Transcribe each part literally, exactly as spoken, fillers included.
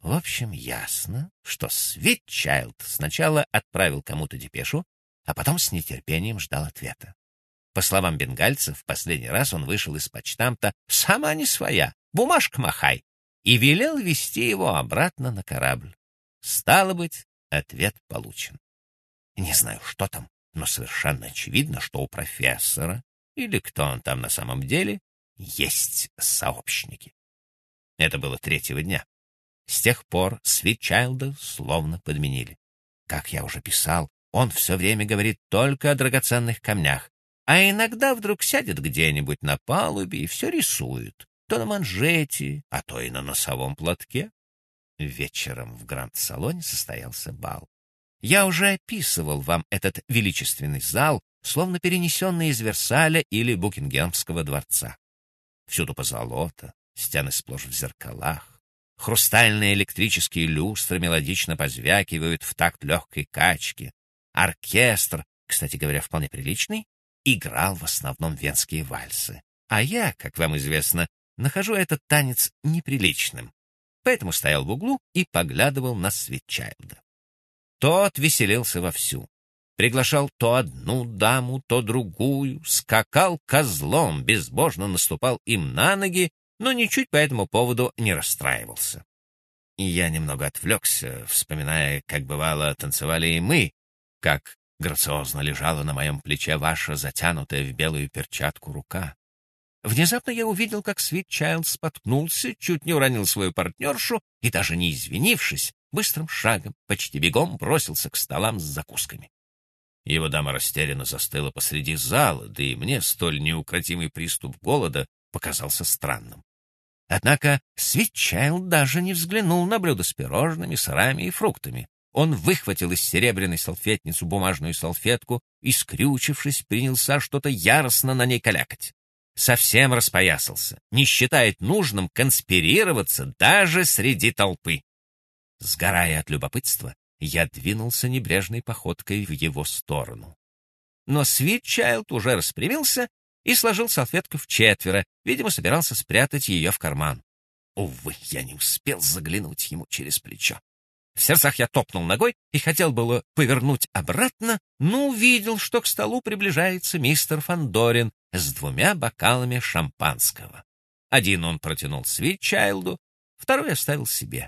В общем, ясно, что Свитчайлд сначала отправил кому-то депешу, а потом с нетерпением ждал ответа. По словам бенгальцев, в последний раз он вышел из почтамта «сама не своя, бумажка махай», и велел везти его обратно на корабль. Стало быть, ответ получен. Не знаю, что там, но совершенно очевидно, что у профессора, или кто он там на самом деле, есть сообщники. Это было третьего дня. С тех пор Свитчайлда словно подменили. Как я уже писал, он все время говорит только о драгоценных камнях, а иногда вдруг сядет где-нибудь на палубе и все рисует, то на манжете, а то и на носовом платке. Вечером в гранд-салоне состоялся бал. Я уже описывал вам этот величественный зал, словно перенесенный из Версаля или Букингемского дворца. Всюду позолота, стены сплошь в зеркалах. Хрустальные электрические люстры мелодично позвякивают в такт легкой качки. Оркестр, кстати говоря, вполне приличный, играл в основном венские вальсы. А я, как вам известно, нахожу этот танец неприличным. Поэтому стоял в углу и поглядывал на Свитчайлда. Тот веселился вовсю. Приглашал то одну даму, то другую, скакал козлом, безбожно наступал им на ноги, но ничуть по этому поводу не расстраивался. И я немного отвлекся, вспоминая, как бывало танцевали и мы, как грациозно лежала на моем плече ваша затянутая в белую перчатку рука. Внезапно я увидел, как Свитчайлд споткнулся, чуть не уронил свою партнершу и, даже не извинившись, быстрым шагом, почти бегом бросился к столам с закусками. Его дама растерянно застыла посреди зала, да и мне столь неукротимый приступ голода показался странным. Однако Свитчайлд даже не взглянул на блюдо с пирожными, сырами и фруктами. Он выхватил из серебряной салфетницы бумажную салфетку и, скрючившись, принялся что-то яростно на ней калякать. Совсем распоясался, не считает нужным конспирироваться даже среди толпы. Сгорая от любопытства, я двинулся небрежной походкой в его сторону. Но Свитчайлд уже распрямился и сложил салфетку в четверо, видимо, собирался спрятать ее в карман. Увы, я не успел заглянуть ему через плечо. В сердцах я топнул ногой и хотел было повернуть обратно, но увидел, что к столу приближается мистер Фандорин с двумя бокалами шампанского. Один он протянул Свитчайлду, второй оставил себе.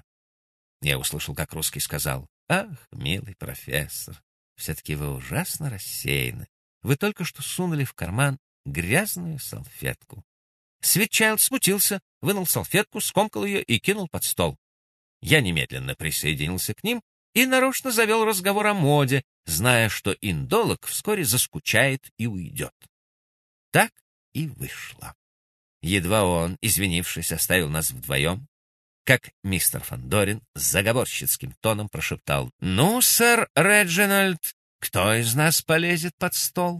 Я услышал, как русский сказал: «Ах, милый профессор, все-таки вы ужасно рассеяны. Вы только что сунули в карман грязную салфетку». Свитчайлд смутился, вынул салфетку, скомкал ее и кинул под стол. Я немедленно присоединился к ним и нарочно завел разговор о моде, зная, что индолог вскоре заскучает и уйдет. Так и вышло. Едва он, извинившись, оставил нас вдвоем, как мистер Фандорин с заговорщицким тоном прошептал: «Ну, сэр Реджинальд, кто из нас полезет под стол?»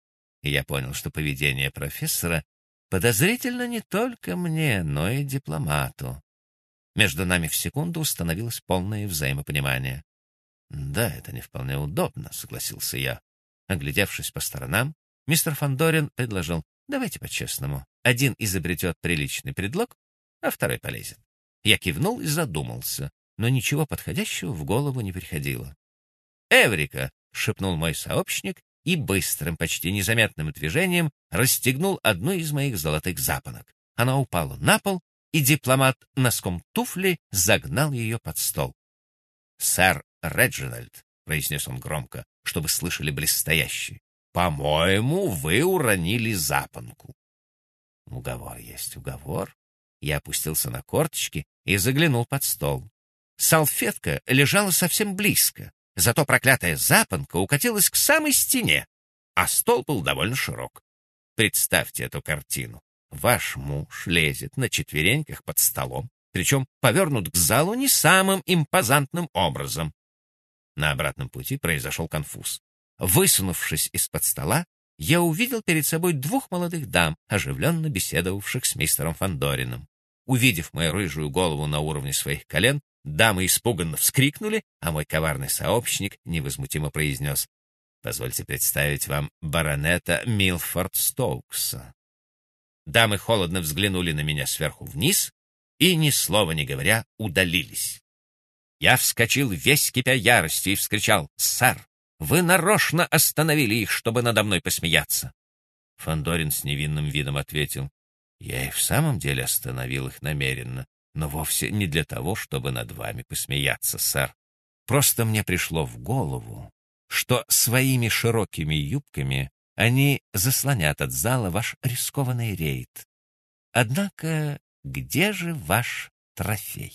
И я понял, что поведение профессора подозрительно не только мне, но и дипломату. Между нами в секунду установилось полное взаимопонимание. «Да, это не вполне удобно», — согласился я. Оглядевшись по сторонам, мистер Фандорин предложил: «Давайте по-честному. Один изобретет приличный предлог, а второй полезет». Я кивнул и задумался, но ничего подходящего в голову не приходило. «Эврика!» — шепнул мой сообщник и быстрым, почти незаметным движением расстегнул одну из моих золотых запонок. Она упала на пол, и дипломат носком туфли загнал ее под стол. «Сэр Реджинальд», — произнес он громко, чтобы слышали близстоящие, — «по-моему, вы уронили запонку». Уговор есть уговор. Я опустился на корточки и заглянул под стол. Салфетка лежала совсем близко, зато проклятая запонка укатилась к самой стене, а стол был довольно широк. Представьте эту картину. Ваш муж лезет на четвереньках под столом, причем повернут к залу не самым импозантным образом. На обратном пути произошел конфуз. Высунувшись из-под стола, я увидел перед собой двух молодых дам, оживленно беседовавших с мистером Фандорином. Увидев мою рыжую голову на уровне своих колен, дамы испуганно вскрикнули, а мой коварный сообщник невозмутимо произнес: «Позвольте представить вам баронета Милфорд Стоукса». Дамы холодно взглянули на меня сверху вниз и, ни слова не говоря, удалились. Я вскочил весь кипя яростью и вскричал: «Сэр, вы нарочно остановили их, чтобы надо мной посмеяться!» Фандорин с невинным видом ответил: «Я и в самом деле остановил их намеренно, но вовсе не для того, чтобы над вами посмеяться, сэр. Просто мне пришло в голову, что своими широкими юбками они заслонят от зала ваш рискованный рейд. Однако где же ваш трофей?»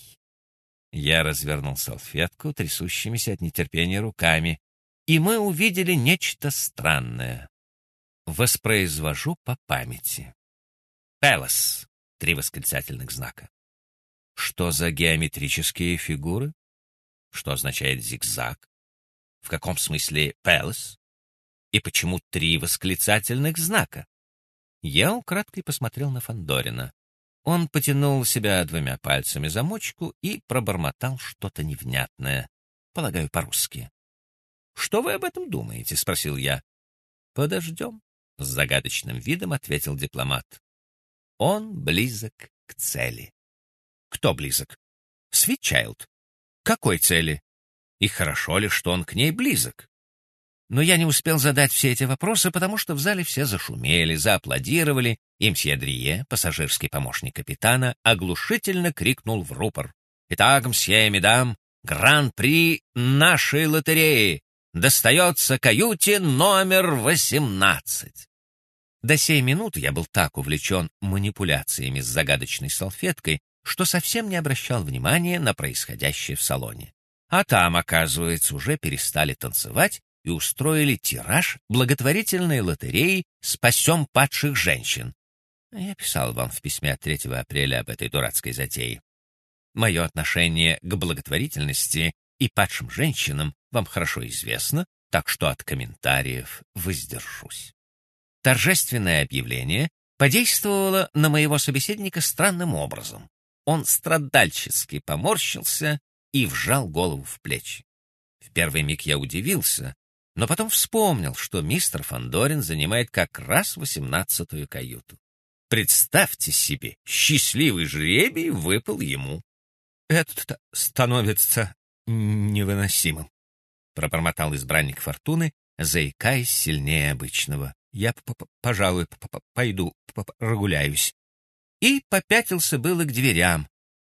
Я развернул салфетку трясущимися от нетерпения руками, и мы увидели нечто странное. Воспроизвожу по памяти. «Пэлас» — три восклицательных знака. Что за геометрические фигуры? Что означает зигзаг? В каком смысле «Пэлас»? И почему три восклицательных знака? Я украдкой посмотрел на Фандорина. Он потянул себя двумя пальцами за мочку и пробормотал что-то невнятное, полагаю, по-русски. «Что вы об этом думаете?» — спросил я. «Подождем», — с загадочным видом ответил дипломат. «Он близок к цели». «Кто близок?» «Свитчайлд». «Какой цели? И хорошо ли, что он к ней близок?» Но я не успел задать все эти вопросы, потому что в зале все зашумели, зааплодировали, и мсье Дрие, пассажирский помощник капитана, оглушительно крикнул в рупор: «Итак, мсье и медам, гран-при нашей лотереи достается каюте номер восемнадцать». До сей минуты я был так увлечен манипуляциями с загадочной салфеткой, что совсем не обращал внимания на происходящее в салоне. А там, оказывается, уже перестали танцевать и устроили тираж благотворительной лотереи «Спасем падших женщин». Я писал вам в письме от третьего апреля об этой дурацкой затее. Мое отношение к благотворительности и падшим женщинам вам хорошо известно, так что от комментариев воздержусь. Торжественное объявление подействовало на моего собеседника странным образом. Он страдальчески поморщился и вжал голову в плечи. В первый миг я удивился, но потом вспомнил, что мистер Фандорин занимает как раз восемнадцатую каюту. Представьте себе, счастливый жребий выпал ему. «Это становится невыносимым», — пробормотал избранник фортуны, заикаясь сильнее обычного. «Я, пожалуй, пойду прогуляюсь». И попятился было к дверям.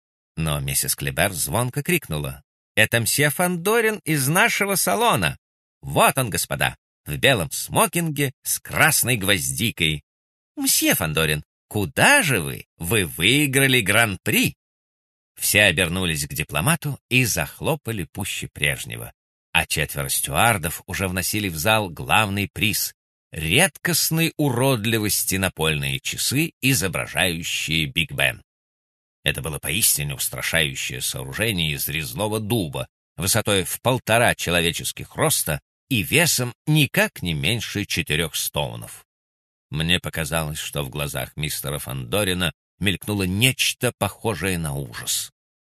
Но миссис Клебер звонко крикнула: «Это мсье Фандорин из нашего салона! Вот он, господа, в белом смокинге с красной гвоздикой! Мсье Фандорин, куда же вы? Вы выиграли гран-при!» Все обернулись к дипломату и захлопали пуще прежнего. А четверо стюардов уже вносили в зал главный приз — редкостной уродливости напольные часы, изображающие Биг Бен. Это было поистине устрашающее сооружение из резного дуба, высотой в полтора человеческих роста и весом никак не меньше четырех стоунов. Мне показалось, что в глазах мистера Фандорина мелькнуло нечто похожее на ужас.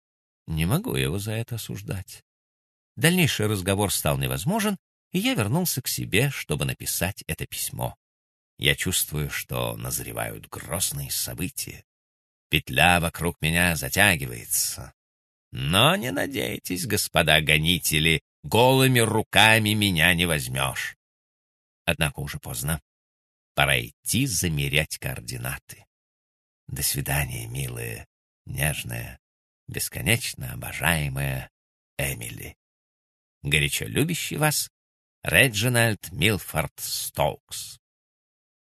Не могу его за это осуждать. Дальнейший разговор стал невозможен, и я вернулся к себе, чтобы написать это письмо. Я чувствую, что назревают грозные события. Петля вокруг меня затягивается. Но не надейтесь, господа гонители, голыми руками меня не возьмешь. Однако уже поздно. Пора идти замерять координаты. До свидания, милая, нежная, бесконечно обожаемая Эмили. Горячо любящий вас Реджинальд Милфорд Стоукс.